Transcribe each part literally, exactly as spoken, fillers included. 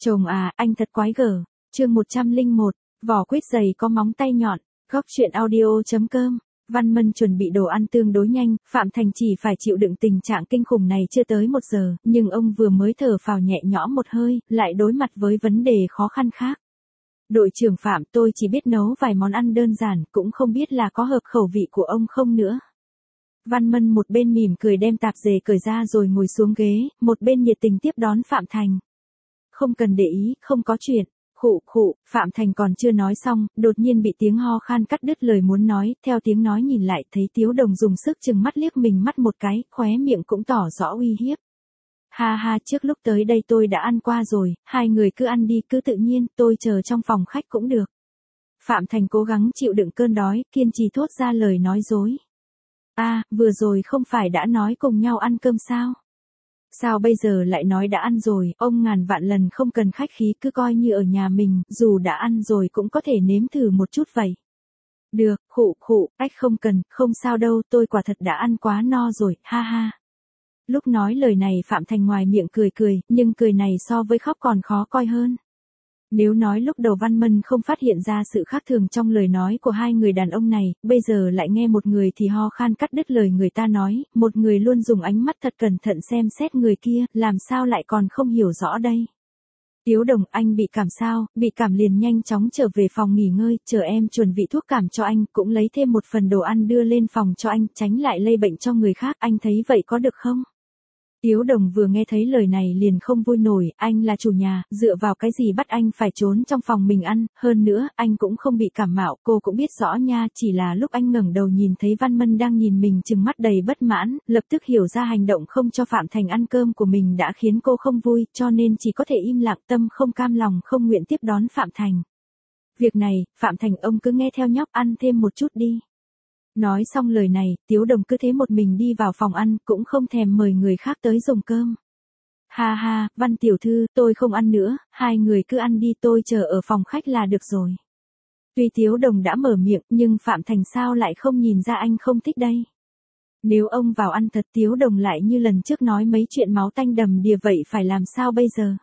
Chồng à, anh thật quái gở. Chương một trăm lẻ một, vỏ quýt dày có móng tay nhọn. Góc truyện audio chấm com. Văn Mân chuẩn bị đồ ăn tương đối nhanh, Phạm Thành chỉ phải chịu đựng tình trạng kinh khủng này chưa tới một giờ, nhưng ông vừa mới thở phào nhẹ nhõm một hơi, lại đối mặt với vấn đề khó khăn khác. Đội trưởng Phạm, tôi chỉ biết nấu vài món ăn đơn giản, cũng không biết là có hợp khẩu vị của ông không nữa. Văn Mân một bên mỉm cười đem tạp dề cởi ra rồi ngồi xuống ghế, một bên nhiệt tình tiếp đón Phạm Thành. Không cần để ý, không có chuyện. Khụ khụ, Phạm Thành còn chưa nói xong, đột nhiên bị tiếng ho khan cắt đứt lời muốn nói, theo tiếng nói nhìn lại thấy Tiếu Đồng dùng sức chừng mắt liếc mình mắt một cái, khóe miệng cũng tỏ rõ uy hiếp. Ha ha, trước lúc tới đây tôi đã ăn qua rồi, hai người cứ ăn đi, cứ tự nhiên, tôi chờ trong phòng khách cũng được. Phạm Thành cố gắng chịu đựng cơn đói, kiên trì thốt ra lời nói dối. À, vừa rồi không phải đã nói cùng nhau ăn cơm sao? Sao bây giờ lại nói đã ăn rồi, ông ngàn vạn lần không cần khách khí, cứ coi như ở nhà mình, dù đã ăn rồi cũng có thể nếm thử một chút vậy. Được, khụ khụ, ách không cần, không sao đâu, tôi quả thật đã ăn quá no rồi, ha ha. Lúc nói lời này Phạm Thành ngoài miệng cười cười, nhưng cười này so với khóc còn khó coi hơn. Nếu nói lúc đầu Văn Mân không phát hiện ra sự khác thường trong lời nói của hai người đàn ông này, bây giờ lại nghe một người thì ho khan cắt đứt lời người ta nói, một người luôn dùng ánh mắt thật cẩn thận xem xét người kia, làm sao lại còn không hiểu rõ đây. Tiếu Đồng, anh bị cảm sao, bị cảm liền nhanh chóng trở về phòng nghỉ ngơi, chờ em chuẩn bị thuốc cảm cho anh, cũng lấy thêm một phần đồ ăn đưa lên phòng cho anh, tránh lại lây bệnh cho người khác, anh thấy vậy có được không? Tiếu Đồng vừa nghe thấy lời này liền không vui nổi, anh là chủ nhà, dựa vào cái gì bắt anh phải trốn trong phòng mình ăn, hơn nữa, anh cũng không bị cảm mạo, cô cũng biết rõ nha, chỉ là lúc anh ngẩng đầu nhìn thấy Văn Mân đang nhìn mình trừng mắt đầy bất mãn, lập tức hiểu ra hành động không cho Phạm Thành ăn cơm của mình đã khiến cô không vui, cho nên chỉ có thể im lặng, tâm không cam lòng không nguyện tiếp đón Phạm Thành. Việc này, Phạm Thành ông cứ nghe theo nhóc, ăn thêm một chút đi. Nói xong lời này, Tiếu Đồng cứ thế một mình đi vào phòng ăn, cũng không thèm mời người khác tới dùng cơm. Ha ha, Văn tiểu thư, tôi không ăn nữa, hai người cứ ăn đi, tôi chờ ở phòng khách là được rồi. Tuy Tiếu Đồng đã mở miệng, nhưng Phạm Thành sao lại không nhìn ra anh không thích đây. Nếu ông vào ăn thật, Tiếu Đồng lại như lần trước nói mấy chuyện máu tanh đầm đìa vậy, phải làm sao bây giờ?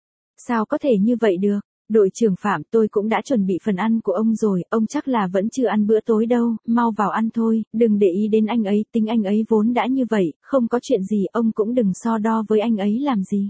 Sao có thể như vậy được? Đội trưởng Phạm, tôi cũng đã chuẩn bị phần ăn của ông rồi, ông chắc là vẫn chưa ăn bữa tối đâu, mau vào ăn thôi, đừng để ý đến anh ấy, tính anh ấy vốn đã như vậy, không có chuyện gì, ông cũng đừng so đo với anh ấy làm gì.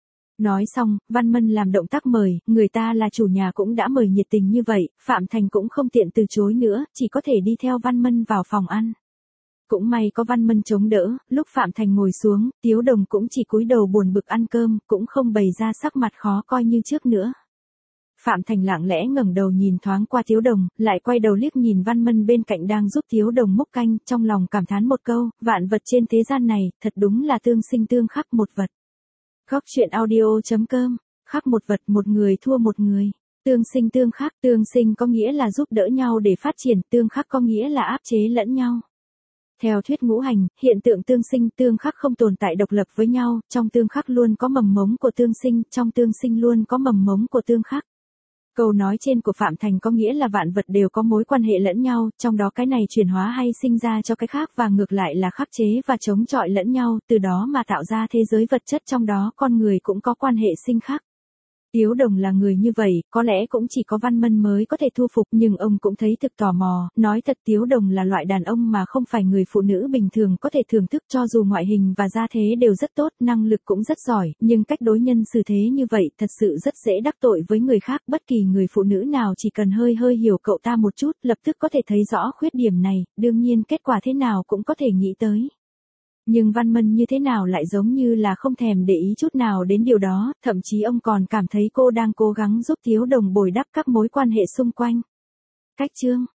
Nói xong, Văn Mân làm động tác mời, người ta là chủ nhà cũng đã mời nhiệt tình như vậy, Phạm Thành cũng không tiện từ chối nữa, chỉ có thể đi theo Văn Mân vào phòng ăn. Cũng may có Văn Mân chống đỡ, lúc Phạm Thành ngồi xuống, Tiếu Đồng cũng chỉ cúi đầu buồn bực ăn cơm, cũng không bày ra sắc mặt khó coi như trước nữa. Phạm Thành lặng lẽ ngẩng đầu nhìn thoáng qua Tiếu Đồng, lại quay đầu liếc nhìn Văn Mân bên cạnh đang giúp Tiếu Đồng múc canh, trong lòng cảm thán một câu, vạn vật trên thế gian này, thật đúng là tương sinh tương khắc một vật. Góc truyện audio chấm com, khắc một vật một người thua một người. Tương sinh tương khắc, tương sinh có nghĩa là giúp đỡ nhau để phát triển, tương khắc có nghĩa là áp chế lẫn nhau. Theo thuyết ngũ hành, hiện tượng tương sinh tương khắc không tồn tại độc lập với nhau, trong tương khắc luôn có mầm mống của tương sinh, trong tương sinh luôn có mầm mống của tương khắc. Câu nói trên của Phạm Thành có nghĩa là vạn vật đều có mối quan hệ lẫn nhau, trong đó cái này chuyển hóa hay sinh ra cho cái khác và ngược lại là khắc chế và chống chọi lẫn nhau, từ đó mà tạo ra thế giới vật chất trong đó con người cũng có quan hệ sinh khắc. Tiếu Đồng là người như vậy, có lẽ cũng chỉ có Văn Mân mới có thể thu phục, nhưng ông cũng thấy thực tò mò, nói thật Tiếu Đồng là loại đàn ông mà không phải người phụ nữ bình thường có thể thưởng thức, cho dù ngoại hình và gia thế đều rất tốt, năng lực cũng rất giỏi, nhưng cách đối nhân xử thế như vậy thật sự rất dễ đắc tội với người khác, bất kỳ người phụ nữ nào chỉ cần hơi hơi hiểu cậu ta một chút, lập tức có thể thấy rõ khuyết điểm này, đương nhiên kết quả thế nào cũng có thể nghĩ tới. Nhưng Văn Mân như thế nào lại giống như là không thèm để ý chút nào đến điều đó, thậm chí ông còn cảm thấy cô đang cố gắng giúp Tiếu Đồng bồi đắp các mối quan hệ xung quanh. Cách chương